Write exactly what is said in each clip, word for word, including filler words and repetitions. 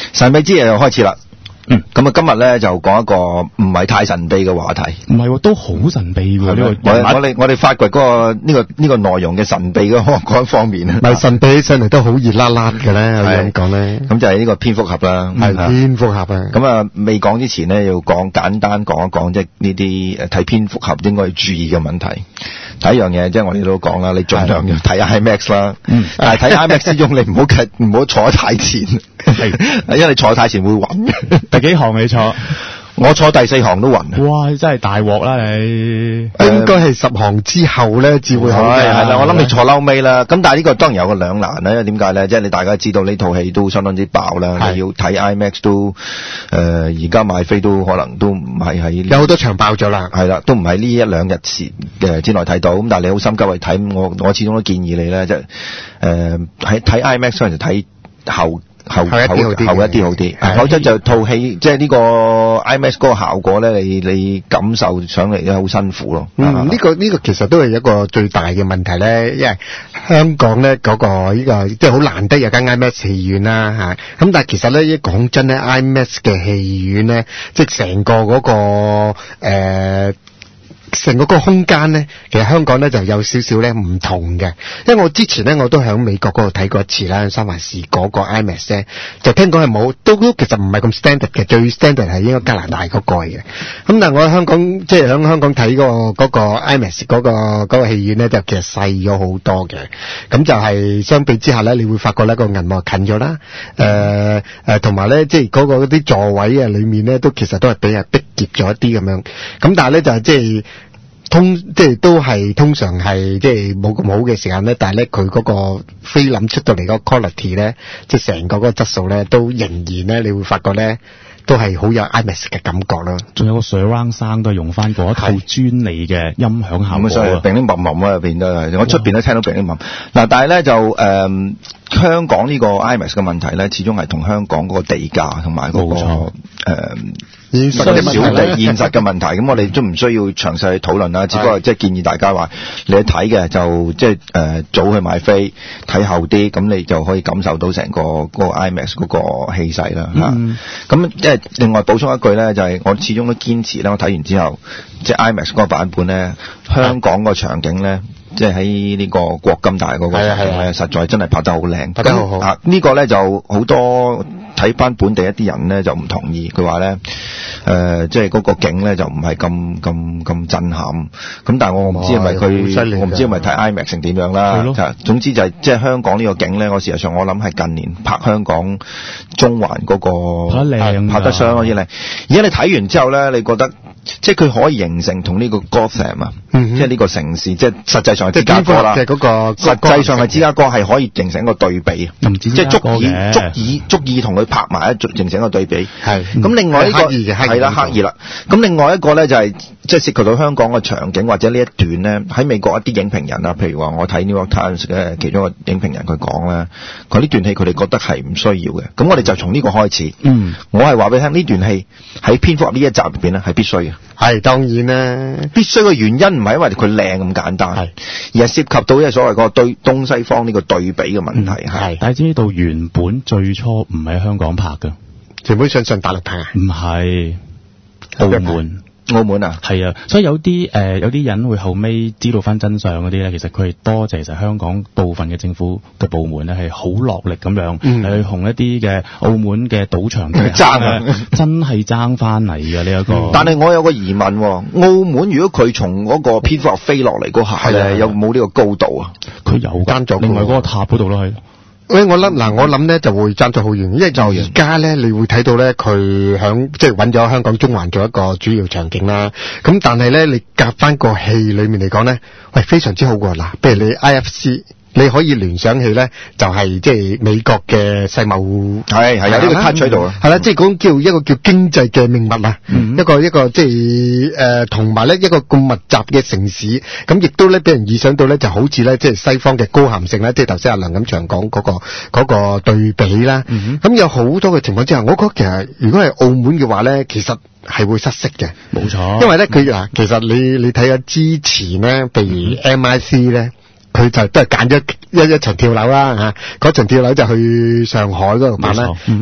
神秘之夜又開始啦。嗯，咁啊，今日咧就講一個唔係太神秘嘅話題。 唔係喎，都好神秘喎呢個。 我我哋我哋發掘嗰個呢個呢個內容嘅神秘嗰嗰一方面啊。 唔係神秘起上嚟都好熱辣辣嘅咧，可以咁講咧。 咁就係呢個蝙蝠俠啦， 係蝙蝠俠啊。 咁啊，未講之前咧，要講簡單講一講即係呢啲誒睇蝙蝠俠應該要注意嘅問題。第一樣嘢即係我哋都講啦，你盡量要睇 IMAX 啦。嗯。但係睇 IMAX 之中，你唔好唔好坐得太前，係，因為你坐太前會暈。 第幾行你坐？ 我坐第四行都暈。 哇！真係大鑊啦你。 應該係十行之後咧，至會好嘅。 係係啦，我諗你坐嬲尾啦。咁但係呢個當然有個兩難啦，因為點解咧？即係你大家知道呢套戲都相當之爆啦，你要睇 IMAX 都誒，而家買飛都可能都唔係喺有好多場爆咗啦。 係啦，都唔係呢一兩日時嘅之內睇到。咁但係你好心急去睇，我我始終都建議你咧，即係誒喺睇 IMAX 嗰陣時睇後。後後後一啲好啲，否則就套戲即係呢個 IMAX 嗰個效果咧，你你感受上嚟咧好辛苦咯。 嗯，呢個呢個其實都係一個最大嘅問題咧，因為香港咧嗰個呢個即係好難得有間 IMAX 戲院啦嚇。咁但係其實咧，一講真咧 ，IMAX 嘅戲院咧，即係成個嗰個誒。成個嗰個空間咧，其實香港咧就有少少咧唔同嘅，因為我之前咧我都喺美國嗰度睇過一次啦，三藩市嗰個 IMAX 咧，就聽講係冇，都都其實唔係咁 standard 嘅，最 standard 係應該加拿大嗰個嘅。咁但係我喺香港即係喺香港睇嗰個嗰個 IMAX 嗰個嗰個戲院咧，就其實細咗好多嘅。咁就係相比之下咧，你會發覺咧個銀幕近咗啦，誒誒同埋咧即係嗰個啲座位啊裏面咧都其實都係比較逼夾咗一啲咁樣。咁但係咧就係即係。通即係都係通常係即係冇咁好嘅時間咧，但係咧佢嗰個菲林出到嚟嗰個 quality 咧，即係成個嗰個質素咧，都仍然咧，你會發覺咧都係好有 IMAX 嘅感覺啦。仲有個 surround sound 都係用翻嗰一套專利嘅音響效果。咁所以乒乒乓乓啊入邊都係，我出邊都聽到乒乒乓。嗱，但係咧就誒、呃、香港呢個 IMAX 嘅問題咧，始終係同香港嗰個地價同埋嗰個誒。現實嘅小地現實嘅問題，咁我哋都唔需要詳細去討論啦。只不過即係建議大家話，你去睇嘅就即係誒早去買飛，睇後啲，咁你就可以感受到成個嗰個 IMAX 嗰個氣勢啦嚇。咁即係另外補充一句咧，就係、是、我始終都堅持咧，我睇完之後，即係 IMAX 嗰個版本咧，香港個場景咧。即係喺呢個國金大嗰個場景咧，實在真係拍得好靚，拍得好好。啊，這個、呢個咧就好多睇翻本地一啲人咧就唔同意，佢話咧誒，即係嗰個景咧就唔係咁咁咁震撼。咁但係我唔知係咪佢，我唔知係咪睇 IMAX 成點樣啦。係總之就係即係香港呢個景咧，我事實上我諗係近年拍香港中環嗰、那個拍得靚， 拍得相當之靚。而家你睇完之後咧，你覺得即係佢可以形成同呢個 Gotham 啊、嗯，即係呢個城市，即係實際上係芝加哥啦。即係嗰個實際上係芝加哥係可以形成一個對比，即係足以足以足以同佢拍埋一形成一個對比。係咁，另外呢、這個係啦，刻意啦。咁另外一個咧就係、是、即係涉及到香港嘅場景或者呢一段咧，喺美國一啲影評人啊，譬如話我睇 New York Times 嘅其中一個影評人佢講咧，佢呢段戲佢哋覺得係唔需要嘅。咁我哋就從呢個開始。嗯，我係話俾你聽，呢段戲喺蝙蝠俠呢一集入邊咧係必須嘅。係當然啦，必須嘅原因唔係因為佢靚咁簡單，係而係涉及到即係所謂嗰個對東西方呢個對比嘅問題。係、嗯， 但係知道原本最初唔係喺香港拍嘅， 原本上上大陸拍啊？ 唔係澳門。 澳門啊， 係啊，所以有啲誒、呃、有啲人會後尾知道翻真相嗰啲咧，其實佢係多謝其實香港部分嘅政府嘅部門咧係好落力咁樣、嗯、去同一啲嘅澳門嘅賭場爭啊，真係爭翻嚟嘅呢一個。嗯、但係我有個疑問，澳門如果佢從嗰個蝙蝠俠飛落嚟嗰下咧，有冇呢個高度啊？ 佢有爭咗，另外嗰個塔嗰度咯係。 誒，我諗嗱，我諗咧就會爭咗好遠，因為就而家咧，你會睇到咧，佢響即係揾咗香港中環做一個主要場景啦。咁但係咧，你夾翻個戲裏面嚟講咧，喂，非常之好㗎。嗱，譬如你 I F C。你可以聯想起咧，就係即係美國嘅世貿，係係有呢個 touch 喺度啊，係啦，即係講叫一個叫經濟嘅命脈啊、嗯，一個一個即係誒同埋咧一個咁密集嘅城市，咁亦都咧俾人意想到咧，就好似咧即係西方嘅高咸性啦，即係頭先阿梁錦祥講嗰個嗰、嗰個對比啦。咁、嗯、有好多嘅情況之下，我覺得其實如果係澳門嘅話咧，其實係會失色嘅，冇錯。因為咧佢嗱，其實你你睇下之前咧，譬如 M I C 咧。佢就都係揀咗一一層跳樓啦嚇，嗰層跳樓就去上海嗰度辦啦。嗱、嗯，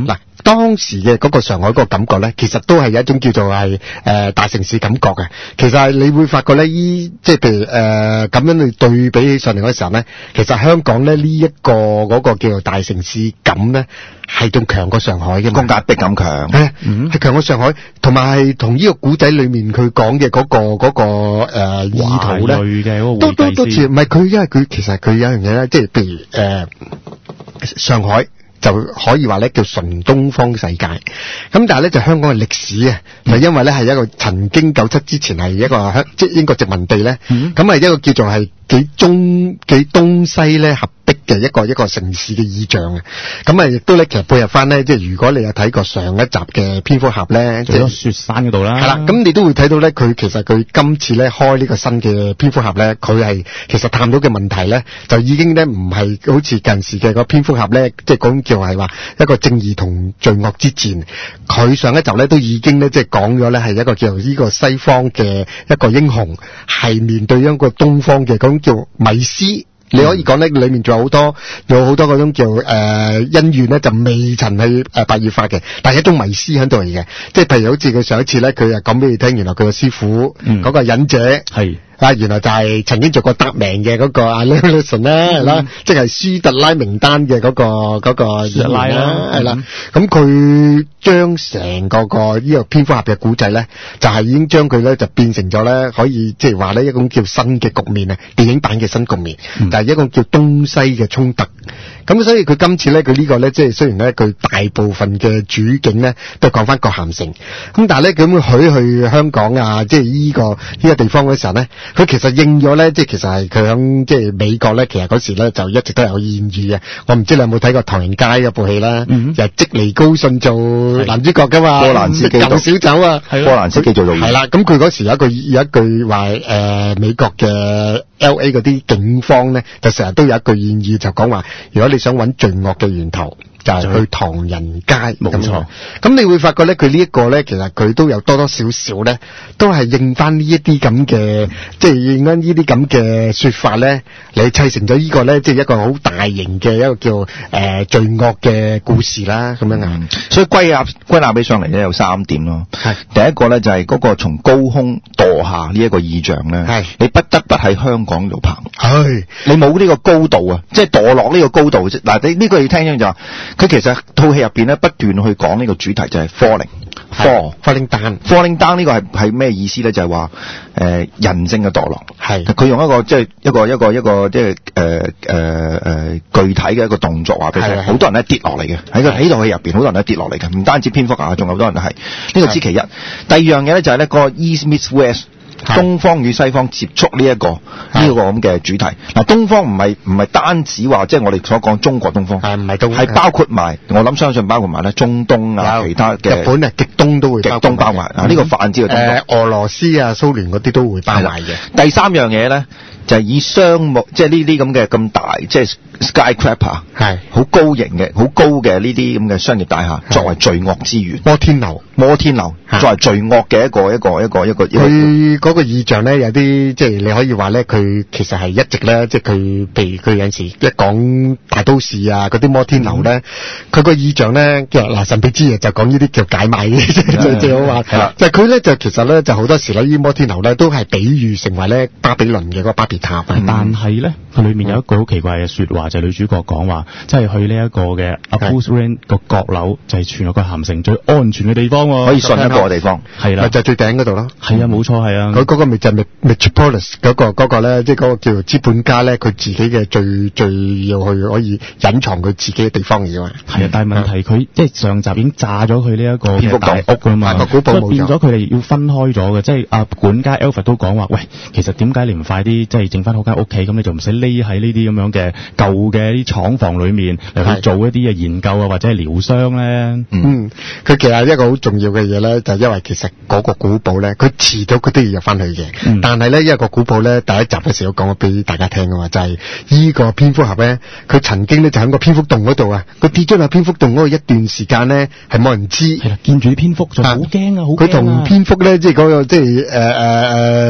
當時嘅嗰個上海嗰個感覺咧，其實都係有一種叫做係誒、呃、大城市感覺嘅。其實係你會發覺咧，依即係譬如誒咁、呃、樣去對比起上嚟嗰時候咧，其實香港咧呢一、這個嗰、那個叫做大城市感咧，係仲強過上海嘅， 個壓迫感強， 係嗯係強過上海，同埋係同呢個古仔裏面佢講嘅嗰個嗰、那個誒、呃、意圖咧，都都都似唔係佢，因為佢其實佢有一樣嘢咧，即係譬如誒、呃、上海。就可以話咧叫純東方世界，咁但係咧就香港嘅歷史啊，就因為咧係一個曾經九七之前係一個香即係英國殖民地咧，咁係一個叫做係幾中幾東西咧合璧嘅一個一個城市嘅意象啊，咁啊亦都咧其實配合翻咧，即係如果你有睇過上一集嘅蝙蝠俠咧， 即係雪山嗰度啦， 係啦，咁你都會睇到咧，佢其實佢今次咧開呢個新嘅蝙蝠俠咧，佢係其實探到嘅問題咧，就已經咧唔係好似近時嘅個蝙蝠俠咧，即係講叫係話一個正義同罪惡之戰。佢上一集咧都已經咧即係講咗咧係一個叫呢個西方嘅一個英雄，係面對一個東方嘅嗰種叫迷思。你可以講咧，裏面仲有好多，有好多嗰種叫誒、呃、恩怨咧，就未曾去誒白熱化嘅，但係一種迷思喺度嚟嘅。即係譬如好似佢上一次咧，佢又講俾你聽，原來佢個師傅嗰、嗯嗰個忍者係。啊，原來就係曾經做過得名嘅嗰個阿 Leonson 咧，係啦，即係舒特拉名單嘅嗰、嗰個嗰、嗰個舒特拉啦，係啦。咁佢將成個個呢個蝙蝠俠嘅古仔咧，就係、是、已經將佢咧就變成咗咧，可以即係話咧一種叫新嘅局面啊，電影版嘅新局面，嗯、就係一個叫東西嘅衝突。咁所以佢今次咧，佢呢個咧，即係雖然咧，佢大部分嘅主景咧都係講翻葛咸城，咁但係咧，咁佢去香港啊，即係呢個呢、呢個地方嗰時候咧，佢其實應咗咧，即係其實係佢響即係美國咧，其實嗰時咧就一直都有艷遇嘅。我唔知你有冇睇過《唐人街》嗰部戲啦，嗯、就係積尼高遜做男主角噶嘛，波蘭斯基做小酒啊，波蘭斯基做導演。係啦，咁佢嗰時有一句有一句話誒、呃，美國嘅 L A 嗰啲警方咧，就成日都有一句艷遇，就講話如果你想揾罪惡嘅源頭，就係、是、去唐人街。冇錯。咁你會發覺咧，佢呢一個咧，其實佢都有多多少少咧，都係應翻呢一啲咁嘅，即係應翻呢啲咁嘅說法咧，你砌成咗呢個咧，即係一個好大型嘅一個叫誒、呃、罪惡嘅故事啦，咁樣啊、嗯。 所以歸納歸納起上嚟咧，有三點咯。係第一個咧，就係、是、嗰個從高空墮下呢一個意象咧，係你不得不喺香港度拍。係你冇呢個高度啊，即係墮落呢個高度啫。嗱，你呢個要聽清就話，佢其實套戲入邊咧不斷去講呢個主題就係 falling，fall falling down，falling down 呢個係係咩意思咧？就係話誒人性嘅墮落。係佢用一個即係一個一個一個即係誒誒誒具體嘅一個動作話俾你聽。好多人咧跌落嚟嘅喺個喺套戲入邊，好多人都跌落嚟嘅，唔單止蝙蝠俠，仲有好多人都係。呢個之其一。第二樣嘢咧就係咧個 East meets West。東方與西方接觸呢一個呢個咁嘅主題。嗱，東方唔係唔係單止話即係我哋所講中國東方，係唔係東方？係包括埋我諗相信包括埋咧中東啊，其他嘅日本啊極東都會極東包埋啊，呢個泛指嘅東方。誒，俄羅斯啊、蘇聯嗰啲都會包埋嘅。第三樣嘢咧就係以商務即係呢啲咁嘅咁大即係 skyscraper 係好高型嘅好高嘅呢啲咁嘅商業大廈作為罪惡之源。摩天樓，摩天樓作為罪惡嘅一個一個一個一個。佢嗰個意象咧，有啲即係你可以話咧，佢其實係一直咧，即係佢譬如佢有陣時一講大都市啊，嗰啲摩天樓咧，佢、嗯、個意象咧，叫嗱神秘之夜就講呢啲叫解碼嘅，最最好玩。就佢咧就其實咧就好多時咧，呢啲摩天樓咧都係比喻成為咧巴比倫嘅嗰個巴別塔。嗯、但係咧，佢裏面有一個好奇怪嘅說話，就係、是、女主角講話，即、就、係、是、去呢一個嘅 Abuse Ring 個閣樓，就係全個咸城最安全嘅地方，可以信一個地方。係啦，就係、是、最頂嗰度咯。係啊，冇錯，係啊。佢嗰個咪就係 Metropolis 嗰個嗰個咧，即係嗰個叫做資本家咧，佢自己嘅最最要去可以隱藏佢自己嘅地方嘅嘛。係啊，但係問題佢即係上集已經炸咗佢呢一個蝙蝠大屋㗎嘛，個古堡冇咗，變咗佢哋要分開咗嘅。即係阿管家 Alfred 都講話，喂，其實點解你唔快啲即係整翻好間屋企，咁你就唔使匿喺呢啲咁樣嘅舊嘅啲廠房裏面嚟去做一啲嘅研究啊，或者係療傷咧。嗯，佢、嗯、其實一個好重要嘅嘢咧，就係、因為其實嗰個古堡咧，佢遲早佢都要入翻去嘅。嗯、但係咧，因為個古堡咧，第一集嘅時候講咗俾大家聽啊嘛，就係、是、呢個蝙蝠俠咧，佢曾經咧就喺個蝙蝠洞嗰度啊，佢跌咗落蝙蝠洞嗰度一段時間咧，係冇人知。係啦，見住啲蝙蝠就好驚啊，好驚啊！佢同蝙蝠咧，即係嗰個即係誒誒誒，即係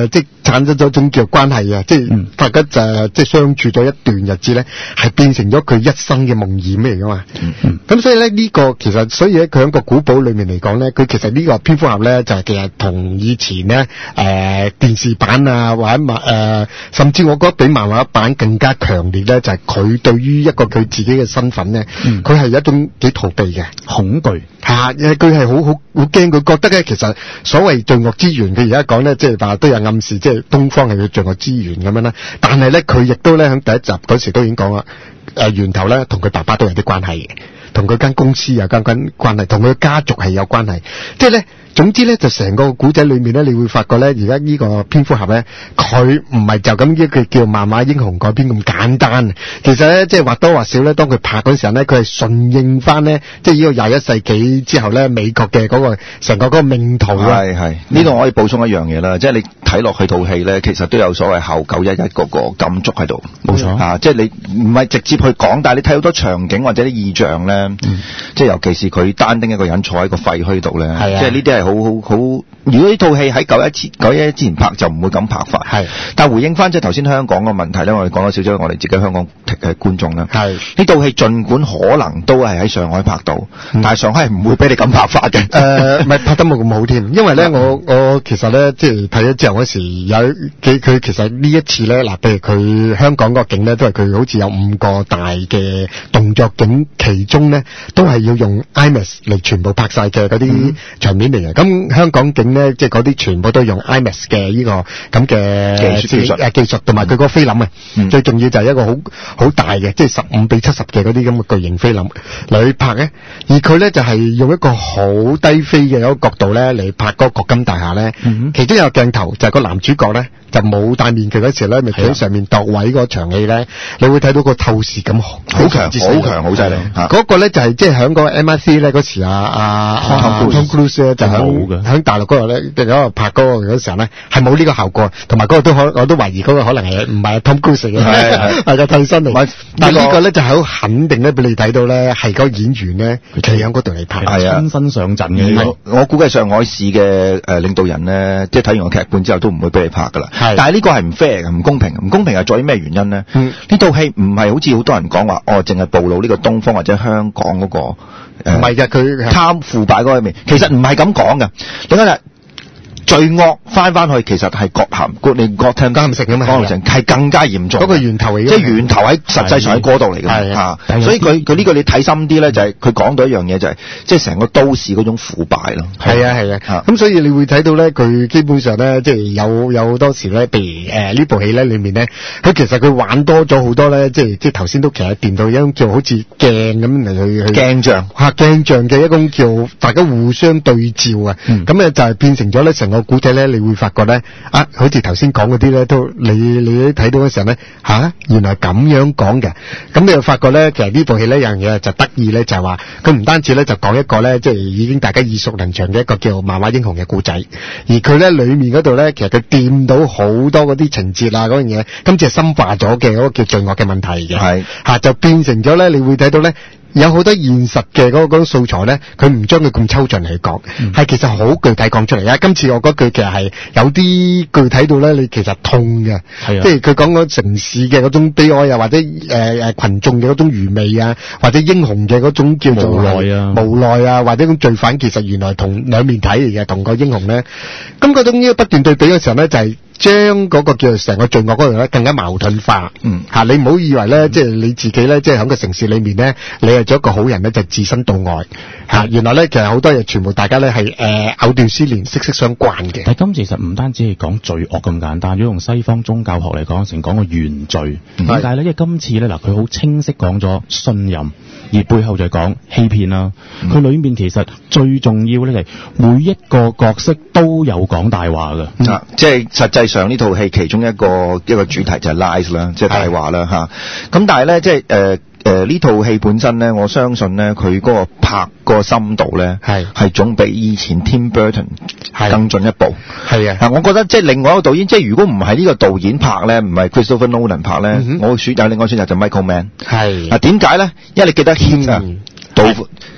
產生咗一種叫關係啊，即係大家就即係相處咗一段日子咧，係變成咗佢一生嘅夢魘嚟噶嘛。咁、嗯、所以咧呢、呢個其實，所以咧佢喺個古堡裏面嚟講咧，佢其實呢個蝙蝠俠咧就係、是、其實同以前咧誒、呃、電視版啊或者漫誒、呃，甚至我覺得比漫畫版更加強烈咧，就係、是、佢對於一個佢自己嘅身份咧，佢、嗯、係一種幾逃避嘅恐懼嚇，佢係好好好驚，佢覺得咧其實所謂罪惡之源，佢而家講咧即係話都有暗示，即係東方係佢罪惡之源咁樣啦。但係咧佢亦都咧喺第一集嗰時都已經講啦，誒源頭咧同佢爸爸都有啲關係嘅，同佢間公司有間關關係，同佢家族係有關係，即係咧。總之咧，就成個古仔裏面咧，你會發覺咧，而家呢個蝙蝠俠咧，佢唔係就咁一個叫漫畫英雄改編咁簡單。其實咧，即係或多或少咧，當佢拍嗰陣時候咧，佢係順應翻咧，即係呢個廿一世紀之後咧，美國嘅嗰個成個嗰個命途啊。係係，呢度我可以補充一樣嘢啦，即係你睇落去套戲咧，其實都有所謂後九一一嗰個感觸喺度。冇錯啊，即係你唔係直接去講，但係你睇好多場景或者啲意象咧，嗯、即係尤其是佢單丁一個人坐喺個廢墟度咧，即係呢啲係。好好好，如果呢套戲喺九一前九一之前拍就唔會咁拍法。係，但係回應翻即係頭先香港嘅問題咧，我哋講咗少少我哋自己香港嘅觀眾啦。係，呢套戲盡管可能都係喺上海拍到，嗯、但係上海係唔會俾你咁拍法嘅。誒、呃，唔係拍得冇咁好添，因為咧我我其實咧即係睇咗之後嗰時有佢佢其實呢一次咧嗱，譬如佢香港個景咧都係佢好似有五個大嘅動作景，其中咧都係要用 IMAX 嚟全部拍晒嘅嗰啲場面嚟嘅。咁、嗯香港景咧，即係嗰啲全部都用 IMAX 嘅呢個咁嘅技術誒技術，同埋佢個菲林啊、嗯，最重要就係一個好好大嘅，即係十五比七十嘅嗰啲咁嘅巨型菲林嚟去拍咧。而佢咧就係、是、用一個好低飛嘅一個角度咧嚟拍嗰個國金大廈咧、嗯。其中有個鏡頭就係個男主角咧就冇戴面具嗰時咧，咪企喺上面度位嗰場戲咧，你會睇到個透視感好強，好強，好犀利。嗰個咧就係即係喺個 M I C 咧嗰時啊啊 Tom Cruise 咧就喺喺大陸嗰度咧，喺度拍嗰個嗰時候咧，係冇呢個效果，同埋嗰個都可，我都懷疑嗰個可能係唔係 Tom Cruise 嘅，係係個替身嚟。但係呢個咧就係好肯定咧，俾你睇到咧，係嗰個演員咧，佢企喺嗰度嚟拍，係啊，親身上陣嘅。我我估計上海市嘅誒領導人咧，即係睇完個劇本之後都唔會俾你拍噶啦。係，但係呢個係唔 fair 嘅，唔公平，唔公平係在於咩原因咧？嗯，呢套戲唔係好似好多人講話，哦，淨係暴露呢個東方或者香港嗰個。唔係嘅，佢貪腐敗嗰一面，其實唔係咁講嘅。點解咧？罪惡翻翻去，其實係國咸，你國聽監城啊嘛，監城係更加嚴重。嗰、那個源頭嚟嘅，即係源頭喺實際上喺嗰度嚟嘅。係啊，所以佢佢呢個你睇深啲咧，就係佢講到一樣嘢，就係即係成個都市嗰種腐敗咯。係啊係啊，咁所以你會睇到咧，佢基本上咧，即係有有好多時咧，譬如誒、呃、呢部戲咧裏面咧，佢其實佢玩多咗好多咧，即係即係頭先都其實掂到一種叫好似鏡咁嚟去去鏡像嚇鏡像嘅一種叫大家互相對照啊。咁、嗯、咧就係變成咗咧成個個古仔咧，你會發覺咧，啊，好似頭先講嗰啲咧，都你你睇到嘅時候咧，吓、啊，原來咁樣講嘅，咁你又發覺咧，其實呢部戲呢有樣嘢就得意咧，就係話佢唔單止咧就講一個咧，即係已經大家耳熟能詳嘅一個叫漫畫英雄嘅故仔，而佢咧裏面嗰度咧，其實佢掂到好多嗰啲情節啊嗰樣嘢，今次係深化咗嘅嗰個叫罪惡嘅問題嘅，係吓、啊、就變成咗咧，你會睇到咧。有好多現實嘅嗰個素材咧，佢唔將佢咁抽象嚟講，係、嗯、其實好具體講出嚟啊！今次我覺得佢其實係有啲具體到咧，你其實痛嘅，即係佢講嗰城市嘅嗰種悲哀啊，或者誒誒、呃、群眾嘅嗰種愚昧啊，或者英雄嘅嗰種叫做無奈啊，無奈啊，或者種罪犯其實原來同兩面睇嚟嘅，同個英雄咧，咁嗰種呢不斷對比嘅時候咧，就係、是。將嗰個叫做成個罪惡嗰度咧更加矛盾化，嗯吓、啊、你唔好以為咧，即、嗯、係、就是、你自己咧，即係喺個城市裏面咧，你係做一個好人咧，就置身度外吓、啊。原來咧，其實好多嘢全部大家咧係誒藕斷絲連，息息相關嘅。但係今次其實唔單止係講罪惡咁簡單，如果用西方宗教學嚟講，成講個原罪。點解咧？因為今次咧嗱，佢好清晰講咗信任，而背後就係講欺騙啦。佢、嗯、裏面其實最重要咧係每一個角色都有講大話㗎，嗯啊、即係實際。上呢套戲其中一個一個主題就係 lies 啦，即係大話啦吓。咁但係咧，即係誒誒呢套戲本身咧，我相信咧佢嗰個拍個深度咧係係總比以前 Tim Burton 更進一步。係啊，我覺得即係另外一個導演，即係如果唔係呢個導演拍咧，唔係 Christopher Nolan 拍咧、嗯，我選有另外選擇就 Michael Mann。係啊，點解咧？因為你記得 Heat 啊，導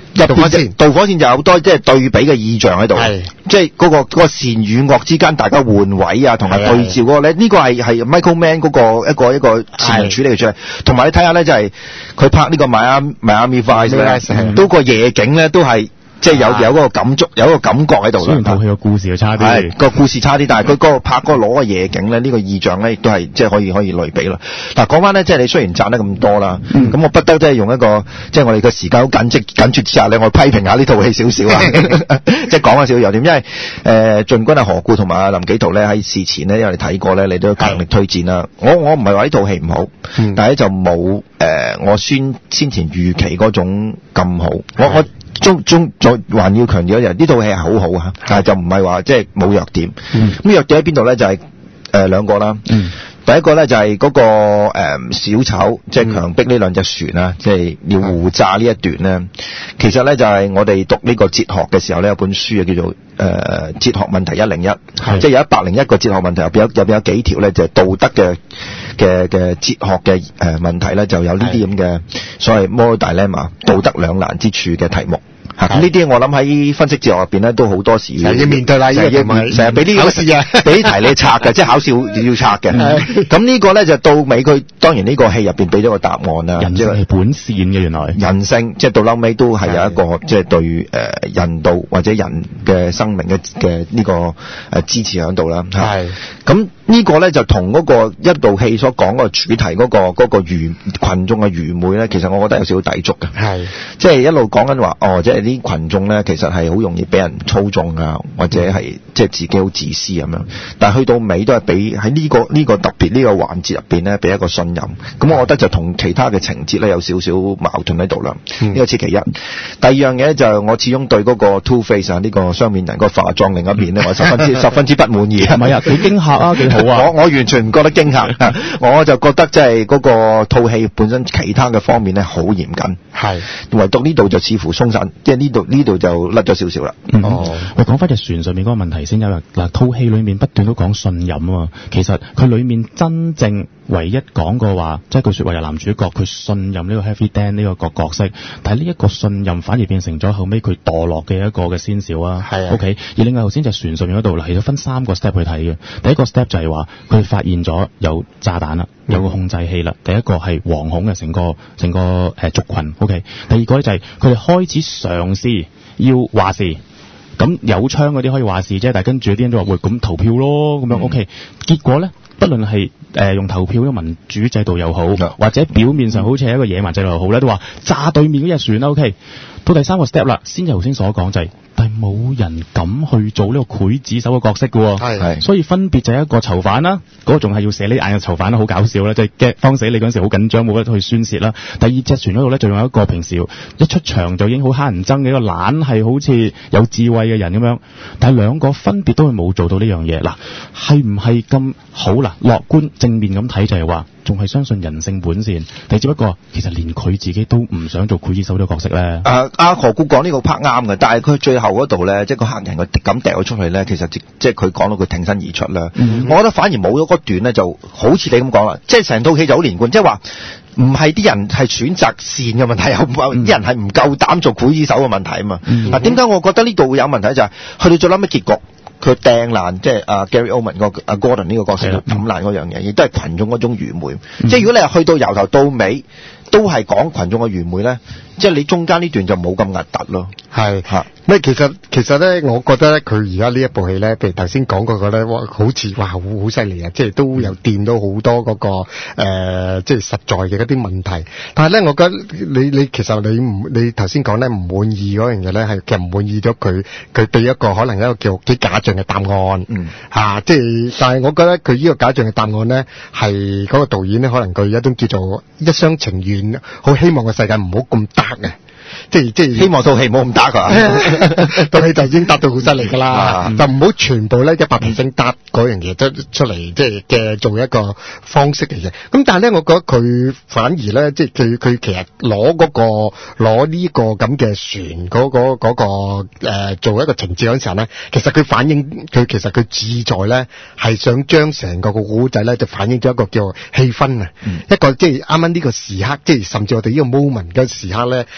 入邊線導火線就有好多即係對比嘅意象喺度，即係嗰個嗰個善與惡之間大家換位啊，同埋對照嗰個咧，呢個係係 Michael Mann 嗰個一個一個前人處理嘅出嚟。同埋你睇下咧，就係佢拍呢個 Miami Miami Vice 咧，都個夜景咧都係。即係有有嗰個感觸，有一個感覺喺度啦。雖然套戲個故事就差啲， 係個故事差啲，但係佢嗰個拍嗰個攞嘅夜景咧，呢、這個意象咧，亦都係即係可以可以類比啦。嗱，講翻咧，即係你雖然賺得咁多啦，咁、嗯、我不得即係用一個即係我哋嘅時間好緊迫緊絀之下咧，我批評下呢套戲少少啊，即係講下少少優點，因為誒進軍啊何故同埋阿林紀陶咧喺事前咧，因為你睇過咧，你都強力推薦啦。我我唔係話呢套戲唔好，嗯、但係就冇誒、呃、我先先前預期嗰種咁好。我我。中中再還要強調一樣，呢套戲係好好啊，但係就唔係話即係冇弱點。咁、嗯、弱點喺邊度咧？就係、是、誒、呃、兩個啦。嗯、第一個咧就係、是、嗰、那個誒、呃、小丑，即係強迫呢兩隻船啊，即、就、係、是、要互炸呢一段咧、嗯。其實咧就係、是、我哋讀呢個哲學嘅時候咧，有本書啊叫做誒、呃、哲學問題一零一，即係有一百零一個哲學問題入邊有入邊有幾條咧就係、是、道德嘅嘅嘅哲學嘅誒問題咧，就有呢啲咁嘅所謂 moral dilemma 道德兩難之處嘅題目。咁呢啲我諗喺分析哲學入邊咧，都好多時要面對啦，成日成日俾啲考試啊，俾啲題你拆嘅，即係考試要拆嘅。咁呢個咧就到尾佢當然呢個戲入邊俾咗個答案啦。 人性係本善嘅，原來人性即係到嬲尾都係有一個即係對誒人道或者人嘅生命嘅嘅呢個誒支持喺度啦。係咁呢個咧就同嗰個一部戲所講個主題嗰個嗰個愚群眾嘅愚昧咧，其實我覺得有少少抵觸嘅。係即係一路講緊話哦，即係啲群眾咧，其實係好容易俾人操縱啊，或者係即係自己好自私咁樣。但係去到尾都係俾喺呢個呢、呢個特別呢個環節入邊咧，俾一個信任。咁我覺得就同其他嘅情節咧有少少矛盾喺度啦。呢個係其一。第二樣嘢就係我始終對嗰個 Two Face 啊呢個雙面人個化妝另一面咧，我十分之十分之不滿意。唔係啊，幾驚嚇啊，幾好啊！我我完全唔覺得驚嚇，我就覺得即係嗰個套戲本身其他嘅方面咧好嚴謹，係唯獨呢度就似乎鬆散，即係呢度呢度就甩咗少少啦。 哦，喂，講翻隻船上面嗰個問題先。有嗱，套戲裏面不斷都講信任啊，其實佢裏面真正唯一講過話，即係句說話，有男主角佢信任呢個 Harvey Dent 呢個角角色，但係呢一個信任反而變成咗後尾佢墮落嘅一個嘅先兆啊。係啊。OK，而另外頭先就船上面嗰度，其實分三個 step 去睇嘅。第一個 step 就係話佢發現咗有炸彈啦，有個控制器啦。第一個係惶恐嘅成個成個誒族群。OK，第二個咧就係佢哋開始嘗試要話事。咁有槍嗰啲可以話事啫，但係跟住有啲人都話喂，咁投票咯咁樣。嗯、OK，結果咧，不論係誒、呃、用投票嘅民主制度又好，嗯、或者表面上好似係一個野蠻制度又好咧，都話炸對面嗰隻船啦。OK，到第三個 step 啦，先至頭先所講就係、是。但係冇人敢去做呢個劊子手嘅角色嘅，係，所以分別就係一個囚犯啦，嗰、那個仲係要射你眼嘅囚犯啦，好搞笑啦，即係驚慌死你嗰陣時好緊張，冇得去宣洩啦。第二隻船嗰度咧，就用一個平時一出場就已經好乞人憎嘅一個懶係好似有智慧嘅人咁樣，但係兩個分別都係冇做到呢樣嘢。嗱，係唔係咁好啦？樂觀正面咁睇就係話，仲係相信人性本善，但係只不過其實連佢自己都唔想做劊子手呢個角色咧。 誒，阿何故講呢個 part 啱嘅，但係佢最後嗰度咧，即係個客人佢咁掉咗出去咧，其實即即係佢講到佢挺身而出啦。嗯、我覺得反而冇咗嗰段咧，就好似你咁講啦，即係成套戲就好連貫，即係話唔係啲人係選擇善嘅問題，有啲、嗯、人係唔夠膽做劊子手嘅問題啊嘛。嗱、嗯，點解我覺得呢度會有問題就係、是、去到最撚尾結局，佢掟爛即係阿 Gary Oldman 個阿 Gordon 呢個角色抌爛嗰樣嘢，亦都係群眾嗰種愚昧。嗯、即係如果你係去到由頭到尾都係講群眾嘅愚昧咧，即係你中間呢段就冇咁核突咯。係嚇， 咩其實其實咧，我覺得咧，佢而家呢一部戲咧，譬如頭先講嗰個咧，哇，好似哇好好犀利啊！即係都有掂到好多嗰、那個、呃、即係實在嘅嗰啲問題。但係咧，我覺得你你其實你唔你頭先講咧唔滿意嗰樣嘢咧，係其實唔滿意咗佢佢俾一個可能一個叫幾假象嘅答案。嗯，嚇、啊，即係但係我覺得佢呢個假象嘅答案咧，係嗰個導演咧，可能佢一種叫做一廂情願，好希望個世界唔好咁得嘅。即係即係希望套戲唔好咁打㗎， 套戲就已經打到好犀利㗎啦，就唔好全部咧一百 percent 打嗰樣嘢出出嚟，即係嘅做一個方式嚟嘅。咁但係咧，我覺得佢反而咧，即係佢佢其實攞嗰個攞呢個咁嘅船嗰嗰嗰個誒做一個情節嗰陣時候咧，其實佢反映佢其實佢志在咧係想將成個個古仔咧就反映咗一個叫氣氛啊，一個即係啱啱呢個時刻，即係甚至我哋呢個 moment 嘅時刻咧，你會。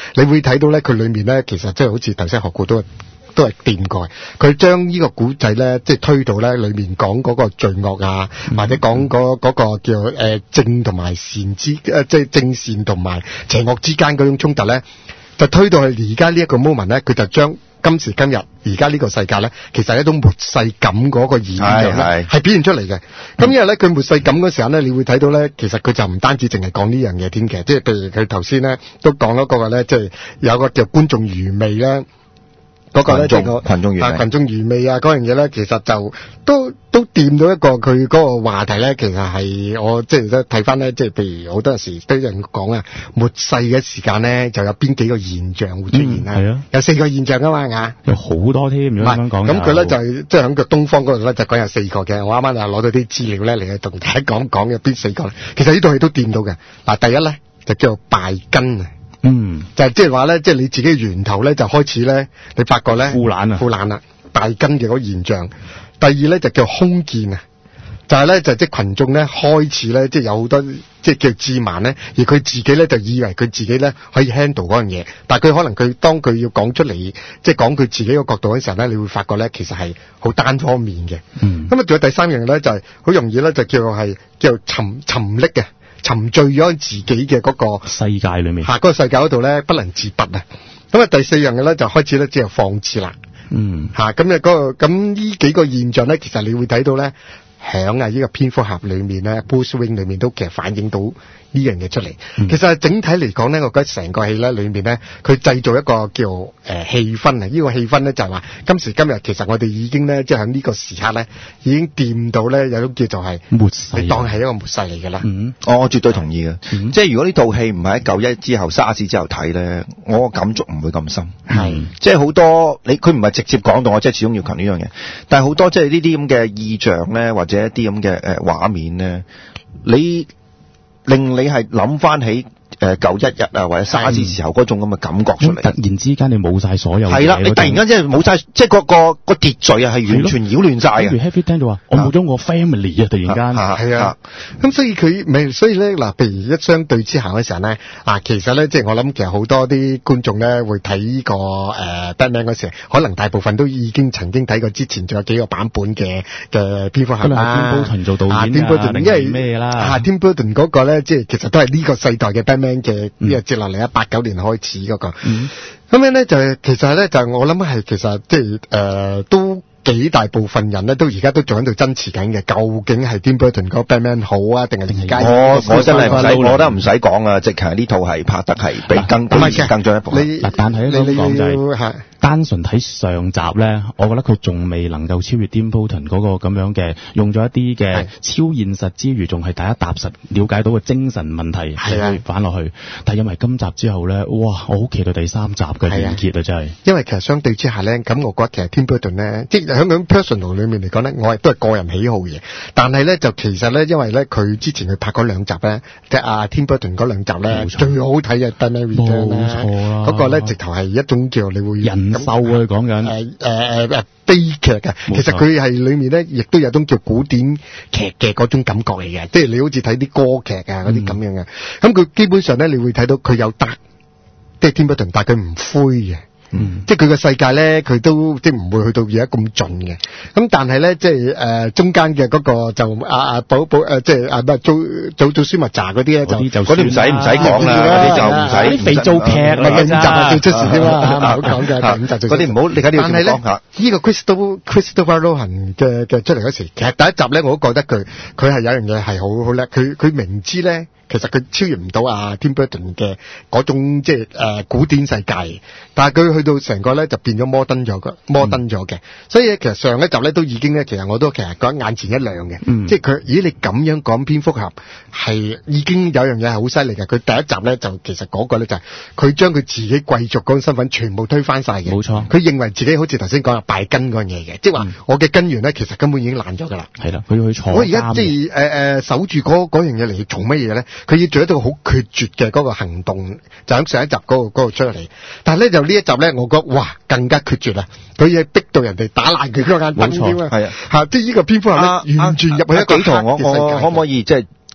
睇到咧，佢裏面咧其實即係好似頭先學過都都係掂過，佢將呢個古仔咧即係推到咧裏面講嗰個罪惡啊，嗯、或者講嗰嗰個叫誒、呃、正同埋善之誒即係正善同埋邪惡之間嗰種衝突咧，就推到去而家呢一個 moment 咧，佢就將今時今日而家呢個世界咧，其實係一種末世感嗰個現象咧，係表現出嚟嘅。咁、嗯、因為咧，佢末世感嗰時候咧，你會睇到咧，其實佢就唔單止淨係講呢樣嘢添嘅，即係譬如佢頭先咧都講咗嗰個咧，即係有個叫觀眾愚昧咧。嗰個咧，即係個群眾愚昧啊，群眾愚昧啊，嗰樣嘢咧，其實就都都掂到一個佢嗰個話題咧。其實係我即係咧睇翻咧，即係譬如好多時都有人講啊，末世嘅時間咧就有邊幾個現象會出現啊？係、嗯、啊，有四個現象噶嘛，嚇有好多添。咁樣講，咁佢咧就係即係喺個東方嗰度咧就講有四個嘅。我啱啱啊攞到啲資料咧嚟同大家講講有邊四個咧。其實呢度戲都掂到嘅。嗱，第一咧就叫做敗根啊。嗯，就係即係話咧，即係你自己源頭咧就開始咧，你發覺咧腐爛啊，腐爛啦，敗根嘅嗰個現象。第二咧就叫空見啊，就係咧就即係群眾咧開始咧即係有好多即係叫自慢咧，而佢自己咧就以為佢自己咧可以 handle 嗰樣嘢，但係佢可能佢當佢要講出嚟，即係講佢自己個角度嘅時候咧，你會發覺咧其實係好單方面嘅。嗯，咁啊仲有第三樣咧就係好容易咧就叫係叫沉沉溺嘅。沉醉咗自己嘅嗰個世界裏面，吓嗰、那個世界嗰度咧不能自拔啊！咁啊第四樣嘅咧就開始咧即係放肆啦，嗯，吓咁啊嗰個咁呢幾個現象咧，其實你會睇到咧響啊呢個蝙蝠俠裏面咧 Bruce Wayne 裏面都其實反映到呢樣嘢出嚟、嗯。其實整體嚟講咧，我覺得成個戲咧裏面咧，佢製造一個叫誒氣氛啊！呢、這個氣氛咧就係話今時今日其實我哋已經咧即係喺呢個時刻咧已經掂到咧有種叫做係末世，你當係一個末世嚟㗎啦。嗯，我我絕對同意嘅、嗯。即係如果呢套戲唔係喺九一之後、沙士之後睇咧，我感觸唔會咁深。係，即係好多你佢唔係直接講到我，即係始終要求呢樣嘢。但係好多即係呢啲咁嘅意象咧，或者一啲咁嘅誒畫面咧，你。令你係諗翻起誒九一一啊或者沙士時候嗰種咁嘅感覺出嚟，突然之間你冇晒所有係啦，你突然間即係冇晒，即係嗰個個秩序啊係完全擾亂晒嘅。譬如 Happy 聽到話我冇咗我 family 啊，突然間係啊，咁所以佢咪所以咧嗱，譬如一相對之下嘅時候咧啊，其實咧即係我諗其實好多啲觀眾咧會睇呢個誒 Batman 嗰時，可能大部分都已經曾經睇過之前仲有幾個版本嘅嘅蝙蝠俠啦。Tim Burton 做導演啊，定係咩啦？啊 Tim Burton 嗰個咧。即係其實都係呢個世代嘅 Batman 嘅呢個接落嚟啊，八九年開始嗰、那個，咁、嗯、樣咧就係其實咧就我諗係其實即係誒都幾大部分人咧都而家都仲喺度爭持緊嘅，究竟係 Tim Burton 嗰個 Batman 好啊，定係而家我我真係唔使，我覺得唔使講啊，即係呢套係拍得係比更更更進一步。你但係咧你講就係。單純睇上集咧，我覺得佢仲未能夠超越 Tim Burton 嗰個咁樣嘅，用咗一啲嘅超現實之餘，仲係第一踏實了解到個精神問題去反落去。但係因為今集之後咧，哇！我好期待第三集嘅完結啊，真係。因為其實相對之下咧，咁我覺得其實 Tim Burton 咧，即係喺咁 personal 裏面嚟講咧，我亦都係個人喜好嘅。但係咧就其實咧，因為咧佢之前佢拍嗰兩集咧，即係阿 Tim Burton 嗰兩集咧，最好睇嘅 Batman Returns 冇錯啦，嗰個咧直頭係一種叫你會人獸啊講緊誒誒誒悲劇嘅，其實佢係裏面咧，亦都有種叫古典劇嘅嗰種感覺嚟嘅，即係你好似睇啲歌劇啊嗰啲咁樣嘅。咁佢基本上咧，你會睇到佢有得，即係 Tim Burton，但係佢唔灰嘅。嗯，即係佢個世界咧，佢都即係唔會去到而家咁盡嘅。咁但係咧，即係誒、呃、中間嘅嗰個就阿阿寶寶誒，即係阿乜做做做書物雜嗰啲咧，就嗰啲唔使唔使講啦，嗰啲就唔使啲肥皂劇啦，五集啊最出事啫嘛，唔好講嘅，五集最。嗰啲唔好，你睇呢個點講嚇？呢個 Christopher Christopher Nolan 嘅嘅出嚟嗰時，其實第一集咧，我都覺得佢佢係有樣嘢係好好叻，佢佢明知咧。其實佢超越唔到啊 Tim Burton 嘅嗰種即係誒古典世界，但係佢去到成個咧就變咗摩登咗嘅，摩登咗嘅。所以其實上一集咧都已經咧，其實我都其實覺得眼前一亮嘅、嗯，即係佢咦你咁樣講蝙蝠俠係已經有樣嘢係好犀利嘅。佢第一集咧就其實嗰個咧就係佢將佢自己貴族嗰種身份全部推翻晒嘅，冇錯。佢認為自己好似頭先講啊敗根嗰樣嘢嘅，即係話我嘅根源咧其實根本已經爛咗㗎啦。係啦，佢要去坐監。我而家即係誒誒守住嗰嗰樣嘢嚟做乜嘢咧？佢要做一個好決絕嘅嗰個行動，就喺上一集嗰、嗰個嗰、嗰個出嚟。但係咧就呢一集咧，我覺得哇更加決絕啦！佢要逼到人哋打爛佢嗰間燈添啊！係啊，嚇！即係呢個蝙蝠俠咧，完全入去一個黑嘅世界。我我可唔可以即係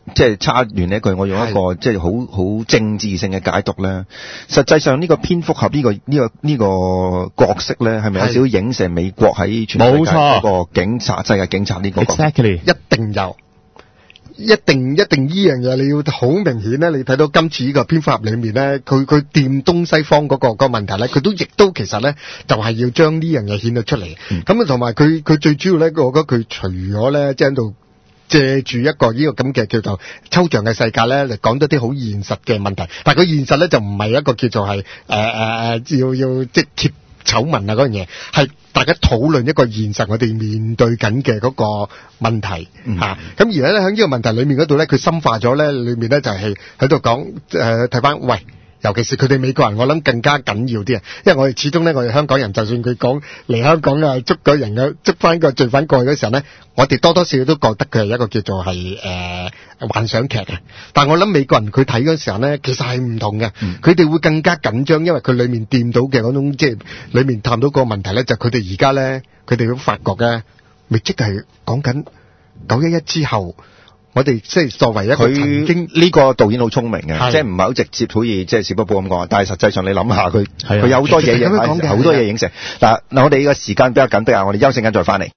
即係差完呢一句，我用一個即係好好政治性嘅解讀咧。實際上呢個蝙蝠俠呢、呢個呢、呢個呢、呢個角色咧，係咪有少少影射美國喺全世界嗰個警察、世界警察呢個 ？Exactly， 一定有。一定一定呢樣嘢，你要好明顯咧。你睇到今次呢個蝙蝠俠裏面咧，佢佢掂東西方嗰、嗰個、嗰個問題咧，佢都亦都其實咧就係、係、要將呢樣嘢顯到出嚟。咁啊，同埋佢佢最主要咧，我覺得佢除咗咧即係喺度借住一個呢個咁嘅叫做抽象嘅世界咧，嚟講多啲好現實嘅問題。但係佢現實咧就唔係一個叫做係誒誒誒要要即係揭醜聞啊嗰樣嘢，係大家討論一個現實我哋面對緊嘅嗰個問題嚇。咁、嗯啊、而咧喺呢個問題裏面嗰度咧，佢深化咗咧，裏面咧就係喺度講誒睇翻喂。尤其是佢哋美國人，我諗更加緊要啲啊！因為我哋始終咧，我哋香港人，就算佢講嚟香港啊，捉個人啊，捉翻個罪犯過去嘅時候咧，我哋多多少少都覺得佢係一個叫做係誒、呃、幻想劇嘅。但係我諗美國人佢睇嗰時候咧，其實係唔同嘅。佢、嗯、哋會更加緊張，因為佢裡面掂到嘅嗰種即係裡面探到個問題咧，就佢哋而家咧，佢哋都發覺嘅，咪即係講緊九一一之後。我哋即係作為一個曾經呢個導演好聰明嘅，即係唔係好直接，好似即係小波波咁講。但係實際上你諗下，佢佢有好多嘢影，好多嘢影射。嗱嗱，我哋呢個時間比較緊迫啊，我哋休息緊再翻嚟。